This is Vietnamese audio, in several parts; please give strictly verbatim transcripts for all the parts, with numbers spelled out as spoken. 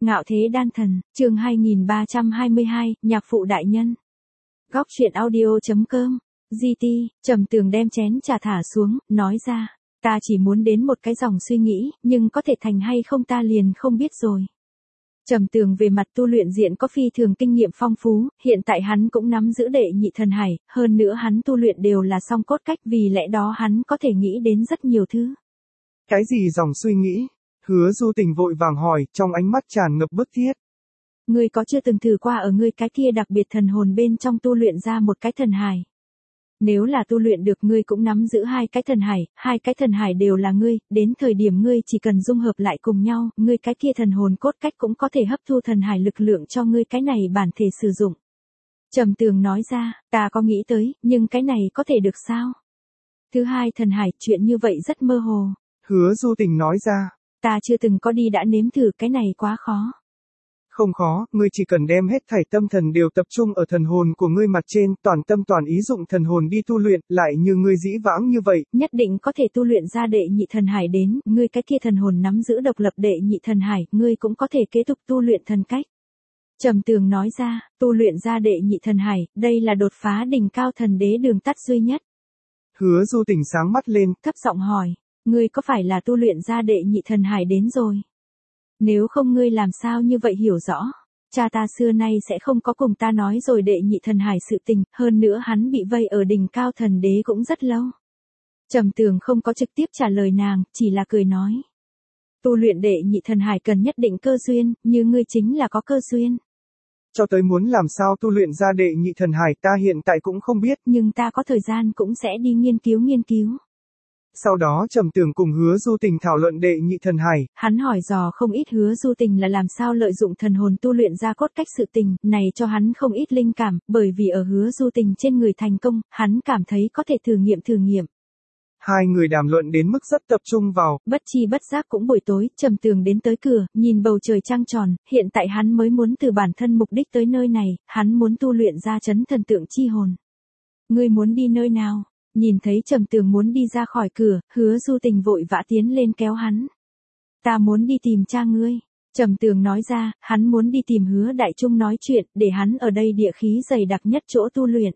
Ngạo thế đan thần, chương hai nghìn ba trăm hai mươi hai, nhạc phụ đại nhân. Góc truyện audio.com, giê tê, Trầm Tường đem chén trà thả xuống, nói ra, ta chỉ muốn đến một cái dòng suy nghĩ, nhưng có thể thành hay không ta liền không biết rồi. Trầm Tường về mặt tu luyện diện có phi thường kinh nghiệm phong phú, hiện tại hắn cũng nắm giữ đệ nhị thần hải, hơn nữa hắn tu luyện đều là song cốt cách, vì lẽ đó hắn có thể nghĩ đến rất nhiều thứ. Cái gì dòng suy nghĩ? Hứa Du Tình vội vàng hỏi, trong ánh mắt tràn ngập bức thiết. Ngươi có chưa từng thử qua ở ngươi cái kia đặc biệt thần hồn bên trong tu luyện ra một cái thần hải? Nếu là tu luyện được ngươi cũng nắm giữ hai cái thần hải, hai cái thần hải đều là ngươi, đến thời điểm ngươi chỉ cần dung hợp lại cùng nhau, ngươi cái kia thần hồn cốt cách cũng có thể hấp thu thần hải lực lượng cho ngươi cái này bản thể sử dụng. Trầm Tường nói ra, ta có nghĩ tới, nhưng cái này có thể được sao? Thứ hai thần hải, chuyện như vậy rất mơ hồ. Hứa Du Tình nói ra. Ta chưa từng có đi đã nếm thử, cái này quá khó. Không khó, ngươi chỉ cần đem hết thảy tâm thần đều tập trung ở thần hồn của ngươi mặt trên, toàn tâm toàn ý dụng thần hồn đi tu luyện, lại như ngươi dĩ vãng như vậy. Nhất định có thể tu luyện ra đệ nhị thần hải đến, ngươi cái kia thần hồn nắm giữ độc lập đệ nhị thần hải, ngươi cũng có thể kế tục tu luyện thần cách. Trầm Tường nói ra, tu luyện ra đệ nhị thần hải, đây là đột phá đỉnh cao thần đế đường tắt duy nhất. Hứa Du Tình sáng mắt lên, thấp giọng hỏi, ngươi có phải là tu luyện ra đệ nhị thần hải đến rồi? Nếu không ngươi làm sao như vậy hiểu rõ? Cha ta xưa nay sẽ không có cùng ta nói rồi đệ nhị thần hải sự tình, hơn nữa hắn bị vây ở đỉnh cao thần đế cũng rất lâu. Trầm Tường không có trực tiếp trả lời nàng, chỉ là cười nói. Tu luyện đệ nhị thần hải cần nhất định cơ duyên, như ngươi chính là có cơ duyên. Cho tới muốn làm sao tu luyện ra đệ nhị thần hải ta hiện tại cũng không biết. Nhưng ta có thời gian cũng sẽ đi nghiên cứu nghiên cứu. Sau đó Trầm Tường cùng Hứa Du Tình thảo luận đệ nhị thần hải. Hắn hỏi dò không ít Hứa Du Tình là làm sao lợi dụng thần hồn tu luyện ra cốt cách sự tình, này cho hắn không ít linh cảm, bởi vì ở Hứa Du Tình trên người thành công, hắn cảm thấy có thể thử nghiệm thử nghiệm. Hai người đàm luận đến mức rất tập trung vào. Bất chi bất giác cũng buổi tối, Trầm Tường đến tới cửa, nhìn bầu trời trăng tròn, hiện tại hắn mới muốn từ bản thân mục đích tới nơi này, hắn muốn tu luyện ra chấn thần tượng chi hồn. Ngươi muốn đi nơi nào? Nhìn thấy Trầm Tường muốn đi ra khỏi cửa, Hứa Du Tình vội vã tiến lên kéo hắn. Ta muốn đi tìm cha ngươi. Trầm Tường nói ra, hắn muốn đi tìm Hứa Đại Trung nói chuyện, để hắn ở đây địa khí dày đặc nhất chỗ tu luyện.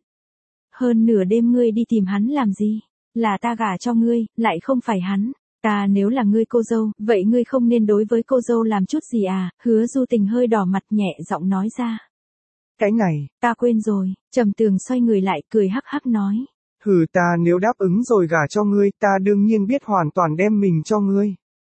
Hơn nửa đêm ngươi đi tìm hắn làm gì? Là ta gả cho ngươi, lại không phải hắn. Ta nếu là ngươi cô dâu, vậy ngươi không nên đối với cô dâu làm chút gì à? Hứa Du Tình hơi đỏ mặt nhẹ giọng nói ra. Cái này, ta quên rồi. Trầm Tường xoay người lại cười hắc hắc nói. Hừ, ta nếu đáp ứng rồi gả cho ngươi, ta đương nhiên biết hoàn toàn đem mình cho ngươi.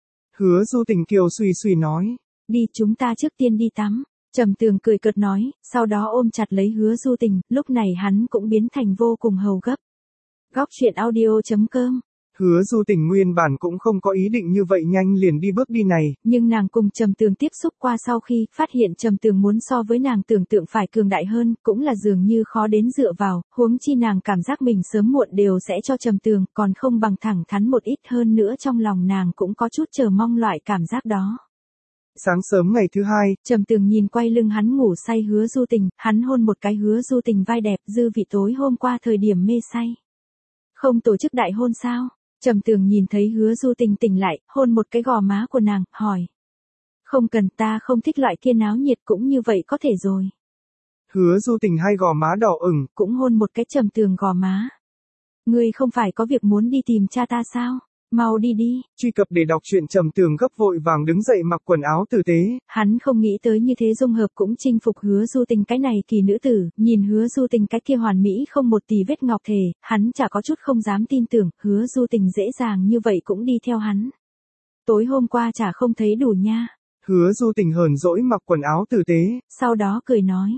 Hứa Du Tình kiều suy suy nói. Đi, chúng ta trước tiên đi tắm. Trầm Tường cười cợt nói, sau đó ôm chặt lấy Hứa Du Tình, lúc này hắn cũng biến thành vô cùng hầu gấp. Góc truyện audio.com. Hứa Du Tình nguyên bản cũng không có ý định như vậy nhanh liền đi bước đi này. Nhưng nàng cùng Trầm Tường tiếp xúc qua sau khi phát hiện Trầm Tường muốn so với nàng tưởng tượng phải cường đại hơn, cũng là dường như khó đến dựa vào, huống chi nàng cảm giác mình sớm muộn đều sẽ cho Trầm Tường, còn không bằng thẳng thắn một ít hơn nữa, trong lòng nàng cũng có chút chờ mong loại cảm giác đó. Sáng sớm ngày thứ hai, Trầm Tường nhìn quay lưng hắn ngủ say Hứa Du Tình, hắn hôn một cái Hứa Du Tình vai đẹp, dư vị tối hôm qua thời điểm mê say. Không tổ chức đại hôn sao? Trầm Tường nhìn thấy Hứa Du Tình tỉnh lại, hôn một cái gò má của nàng, hỏi. Không cần, ta không thích loại kia náo nhiệt, cũng như vậy có thể rồi. Hứa Du Tình hai gò má đỏ ửng, cũng hôn một cái Trầm Tường gò má. Ngươi không phải có việc muốn đi tìm cha ta sao? Mau đi đi. Truy cập để đọc truyện. Trầm Tường gấp vội vàng đứng dậy mặc quần áo tử tế. Hắn không nghĩ tới như thế dung hợp cũng chinh phục Hứa Du Tình cái này kỳ nữ tử, nhìn Hứa Du Tình cái kia hoàn mỹ không một tì vết ngọc thể, hắn chả có chút không dám tin tưởng, Hứa Du Tình dễ dàng như vậy cũng đi theo hắn. Tối hôm qua chả không thấy đủ nha. Hứa Du Tình hờn dỗi mặc quần áo tử tế. Sau đó cười nói.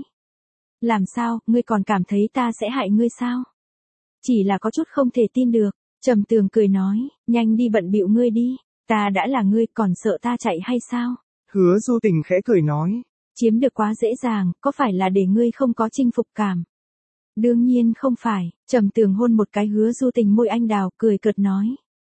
Làm sao, ngươi còn cảm thấy ta sẽ hại ngươi sao? Chỉ là có chút không thể tin được. Trầm Tường cười nói, nhanh đi bận bịu ngươi đi, ta đã là ngươi còn sợ ta chạy hay sao? Hứa Du Tình khẽ cười nói. Chiếm được quá dễ dàng, có phải là để ngươi không có chinh phục cảm? Đương nhiên không phải. Trầm Tường hôn một cái Hứa Du Tình môi anh đào, cười cợt nói.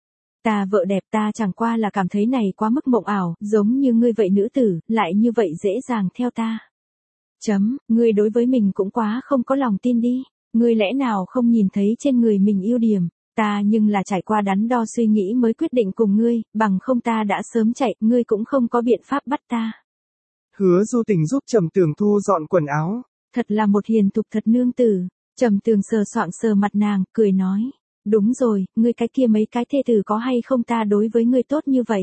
Ta vợ đẹp, ta chẳng qua là cảm thấy này quá mức mộng ảo, giống như ngươi vậy nữ tử, lại như vậy dễ dàng theo ta. Chấm, ngươi đối với mình cũng quá không có lòng tin đi, ngươi lẽ nào không nhìn thấy trên người mình ưu điểm? Ta nhưng là trải qua đắn đo suy nghĩ mới quyết định cùng ngươi, bằng không ta đã sớm chạy, ngươi cũng không có biện pháp bắt ta. Hứa Du Tình giúp Trầm Tường thu dọn quần áo. Thật là một hiền thục thật nương tử. Trầm Tường sờ soạng sờ mặt nàng, cười nói. Đúng rồi, ngươi cái kia mấy cái thê tử có hay không ta đối với ngươi tốt như vậy?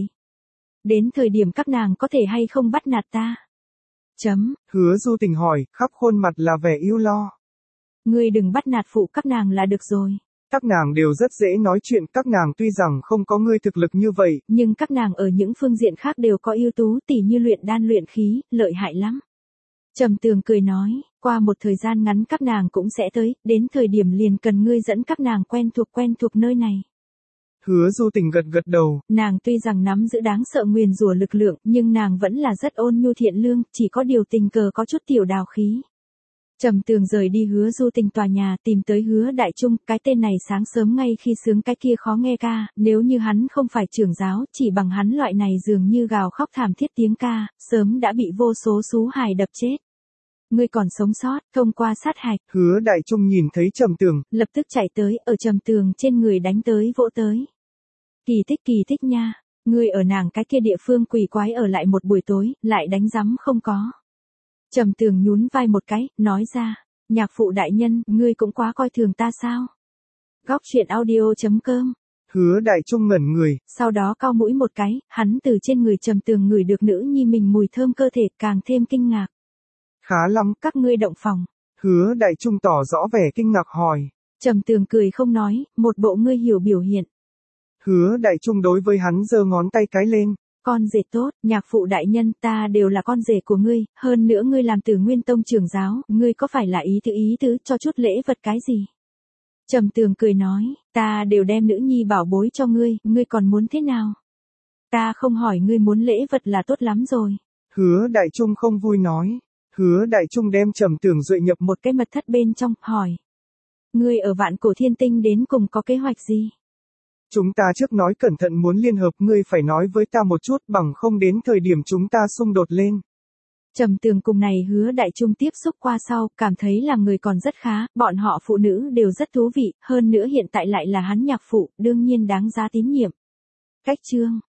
Đến thời điểm các nàng có thể hay không bắt nạt ta? Chấm. Hứa Du Tình hỏi, khắp khuôn mặt là vẻ yêu lo. Ngươi đừng bắt nạt phụ các nàng là được rồi. Các nàng đều rất dễ nói chuyện, các nàng tuy rằng không có ngươi thực lực như vậy, nhưng các nàng ở những phương diện khác đều có ưu tú, tỉ như luyện đan luyện khí, lợi hại lắm. Trầm Tường cười nói, qua một thời gian ngắn các nàng cũng sẽ tới, đến thời điểm liền cần ngươi dẫn các nàng quen thuộc quen thuộc nơi này. Hứa Du Tình gật gật đầu. Nàng tuy rằng nắm giữ đáng sợ nguyền rủa lực lượng, nhưng nàng vẫn là rất ôn nhu thiện lương, chỉ có điều tình cờ có chút tiểu đào khí. Trầm Tường rời đi Hứa Du Tình tòa nhà, tìm tới Hứa Đại Trung, cái tên này sáng sớm ngay khi sướng cái kia khó nghe ca, nếu như hắn không phải trưởng giáo, chỉ bằng hắn loại này dường như gào khóc thảm thiết tiếng ca, sớm đã bị vô số xú hài đập chết. Ngươi còn sống sót, thông qua sát hạch. Hứa Đại Trung nhìn thấy Trầm Tường, lập tức chạy tới, ở Trầm Tường trên người đánh tới vỗ tới. Kỳ tích kỳ tích nha, ngươi ở nàng cái kia địa phương quỷ quái ở lại một buổi tối, lại đánh rắm không có. Trầm Tường nhún vai một cái, nói ra, nhạc phụ đại nhân, ngươi cũng quá coi thường ta sao? Góc truyện audio chấm com. Hứa Đại Trung ngẩn người, sau đó cau mũi một cái, hắn từ trên người Trầm Tường ngửi được nữ nhi mình mùi thơm cơ thể, càng thêm kinh ngạc. Khá lắm, các ngươi động phòng. Hứa Đại Trung tỏ rõ vẻ kinh ngạc hỏi. Trầm Tường cười không nói, một bộ ngươi hiểu biểu hiện. Hứa Đại Trung đối với hắn giơ ngón tay cái lên. Con rể tốt, nhạc phụ đại nhân, ta đều là con rể của ngươi, hơn nữa ngươi làm Tử Nguyên Tông trưởng giáo, ngươi có phải là ý tứ ý tứ cho chút lễ vật cái gì? Trầm Tường cười nói, ta đều đem nữ nhi bảo bối cho ngươi, ngươi còn muốn thế nào? Ta không hỏi ngươi muốn lễ vật là tốt lắm rồi. Hứa Đại Trung không vui nói. Hứa Đại Trung đem Trầm Tường duệ nhập một cái mật thất bên trong, hỏi. Ngươi ở Vạn Cổ Thiên Tinh đến cùng có kế hoạch gì? Chúng ta trước nói cẩn thận muốn liên hợp, ngươi phải nói với ta một chút, bằng không đến thời điểm chúng ta xung đột lên. Trầm Tường cùng này Hứa Đại Trung tiếp xúc qua sau, cảm thấy làm người còn rất khá, bọn họ phụ nữ đều rất thú vị, hơn nữa hiện tại lại là hắn nhạc phụ, đương nhiên đáng giá tín nhiệm. Cách chương